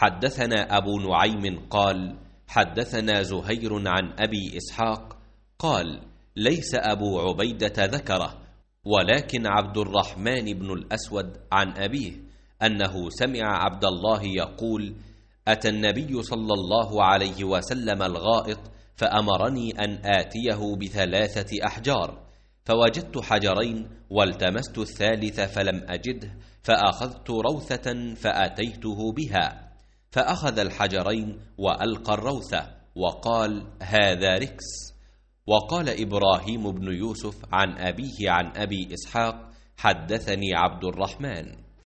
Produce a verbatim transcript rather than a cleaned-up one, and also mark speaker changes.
Speaker 1: حدثنا أبو نعيم قال حدثنا زهير عن أبي إسحاق قال ليس أبو عبيدة ذكره، ولكن عبد الرحمن بن الأسود عن أبيه أنه سمع عبد الله يقول أتى النبي صلى الله عليه وسلم الغائط فأمرني أن آتيه بثلاثة أحجار، فوجدت حجرين والتمست الثالث فلم أجده، فأخذت روثة فأتيته بها، فأخذ الحجرين وألقى الروثة وقال هذا ركس. وقال إبراهيم بن يوسف عن أبيه عن أبي إسحاق حدثني عبد الرحمن